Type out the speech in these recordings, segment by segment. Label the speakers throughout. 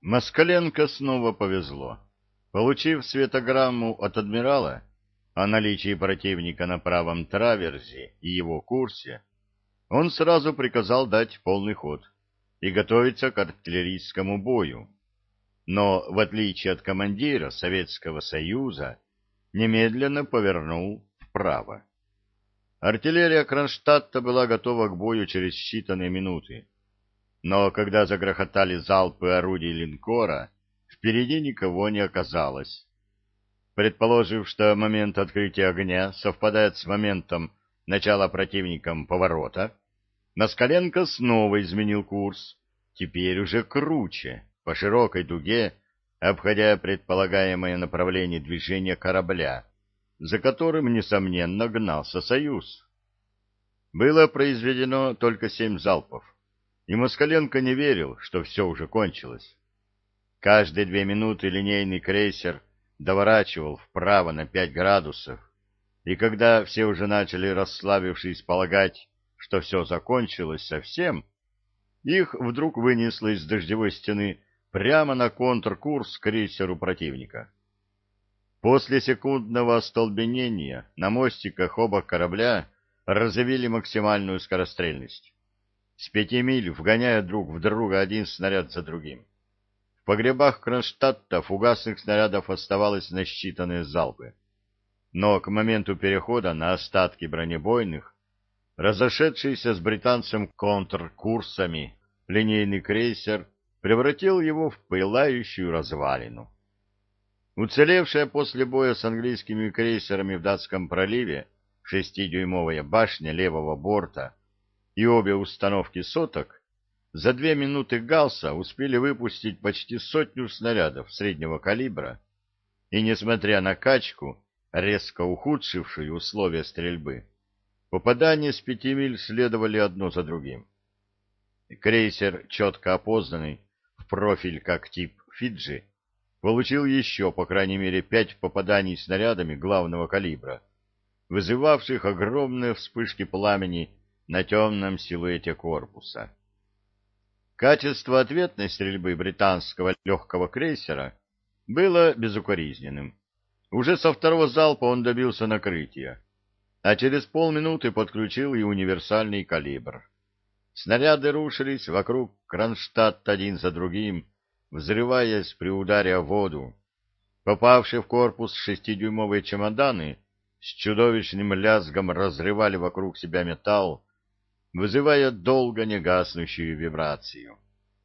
Speaker 1: Москаленко снова повезло. Получив светограмму от адмирала о наличии противника на правом траверзе и его курсе, он сразу приказал дать полный ход и готовиться к артиллерийскому бою. Но, в отличие от командира Советского Союза, немедленно повернул вправо. Артиллерия Кронштадта была готова к бою через считанные минуты. Но когда загрохотали залпы орудий линкора, впереди никого не оказалось. Предположив, что момент открытия огня совпадает с моментом начала противником поворота, Москаленко снова изменил курс, теперь уже круче, по широкой дуге, обходя предполагаемое направление движения корабля, за которым, несомненно, гнался «Союз». Было произведено только 7 залпов, и Москаленко не верил, что все уже кончилось. Каждые 2 минуты линейный крейсер доворачивал вправо на 5 градусов, и когда все уже начали, расслабившись, полагать, что все закончилось совсем, их вдруг вынесло из дождевой стены прямо на контркурс к крейсеру противника. После секундного остолбенения на мостиках оба корабля развили максимальную скорострельность. С 5 миль вгоняя друг в друга один снаряд за другим. В погребах Кронштадта фугасных снарядов оставалось на считанные залпы. Но к моменту перехода на остатки бронебойных, разошедшийся с британцем контркурсами, линейный крейсер превратил его в пылающую развалину. Уцелевшая после боя с английскими крейсерами в Датском проливе 6-дюймовая башня левого борта и обе установки соток за 2 минуты галса успели выпустить почти 100 снарядов среднего калибра, и, несмотря на качку, резко ухудшившую условия стрельбы, попадания с 5 миль следовали одно за другим. Крейсер, четко опознанный в профиль как тип «Фиджи», получил еще, по крайней мере, 5 попаданий снарядами главного калибра, вызывавших огромные вспышки пламени на темном силуэте корпуса. Качество ответной стрельбы британского легкого крейсера было безукоризненным. Уже со второго залпа он добился накрытия, а через полминуты подключил и универсальный калибр. Снаряды рушились вокруг Кронштадта один за другим, взрываясь при ударе о воду. Попавшие в корпус 6-дюймовые чемоданы с чудовищным лязгом разрывали вокруг себя металл, вызывая долго не гаснущую вибрацию.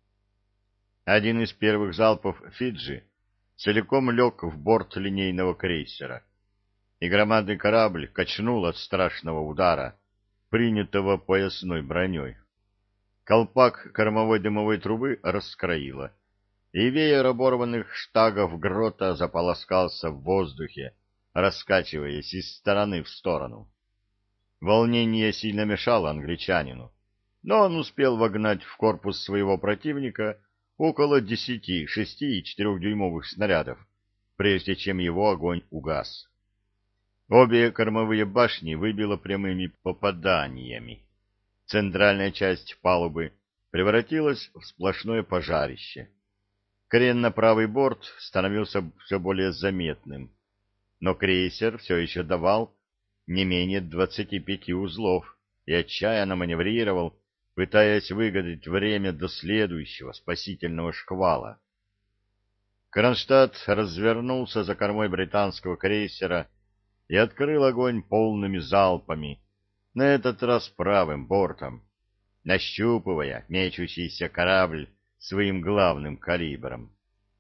Speaker 1: Один из первых залпов «Фиджи» целиком лег в борт линейного крейсера, и громадный корабль качнул от страшного удара, принятого поясной броней. Колпак кормовой дымовой трубы раскроило, и веер оборванных штагов грота заполоскался в воздухе, раскачиваясь из стороны в сторону. Волнение сильно мешало англичанину, но он успел вогнать в корпус своего противника около 10 6- и 4-дюймовых снарядов, прежде чем его огонь угас. Обе кормовые башни выбило прямыми попаданиями. Центральная часть палубы превратилась в сплошное пожарище. Крен на правый борт становился все более заметным, но крейсер все еще давал не менее 25 узлов и отчаянно маневрировал, пытаясь выгадать время до следующего спасительного шквала. Кронштадт развернулся за кормой британского крейсера и открыл огонь полными залпами, на этот раз правым бортом, нащупывая мечущийся корабль своим главным калибром.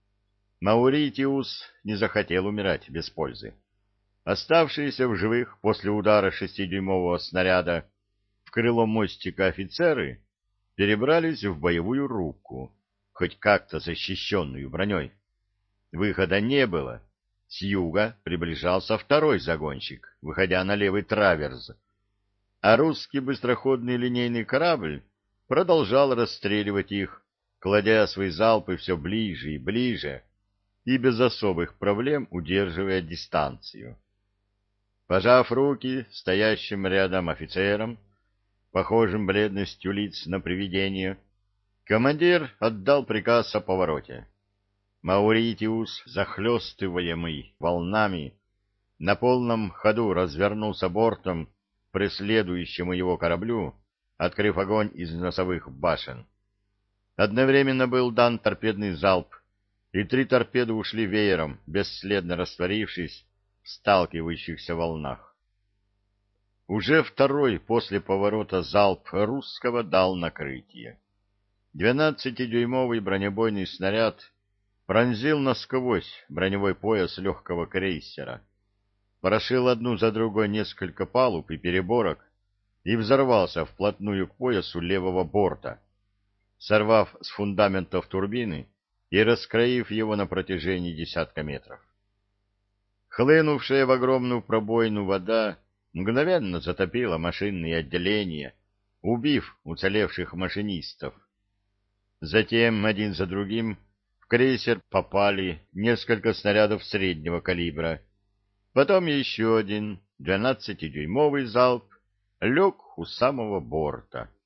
Speaker 1: Мауритиус не захотел умирать без пользы. Оставшиеся в живых после удара 6-дюймового снаряда в крыло мостика офицеры перебрались в боевую рубку, хоть как-то защищенную броней. Выхода не было. С юга приближался второй загонщик, выходя на левый траверз, а русский быстроходный линейный корабль продолжал расстреливать их, кладя свои залпы все ближе и ближе и без особых проблем удерживая дистанцию. Пожав руки стоящим рядом офицерам, похожим бледностью лиц на привидение, командир отдал приказ о повороте. Мауритиус, захлестываемый волнами, на полном ходу развернулся бортом к преследующему его кораблю, открыв огонь из носовых башен. Одновременно был дан торпедный залп, и 3 торпеды ушли веером, бесследно растворившись в сталкивающихся волнах. Уже второй после поворота залп русского дал накрытие. 12-дюймовый бронебойный снаряд пронзил насквозь броневой пояс легкого крейсера, прошил одну за другой несколько палуб и переборок и взорвался вплотную к поясу левого борта, сорвав с фундаментов турбины и раскроив его на протяжении десятка метров. Хлынувшая в огромную пробоину вода мгновенно затопила машинные отделения, убив уцелевших машинистов. Затем, один за другим, в крейсер попали несколько снарядов среднего калибра. Потом еще один 12-дюймовый залп лег у самого борта.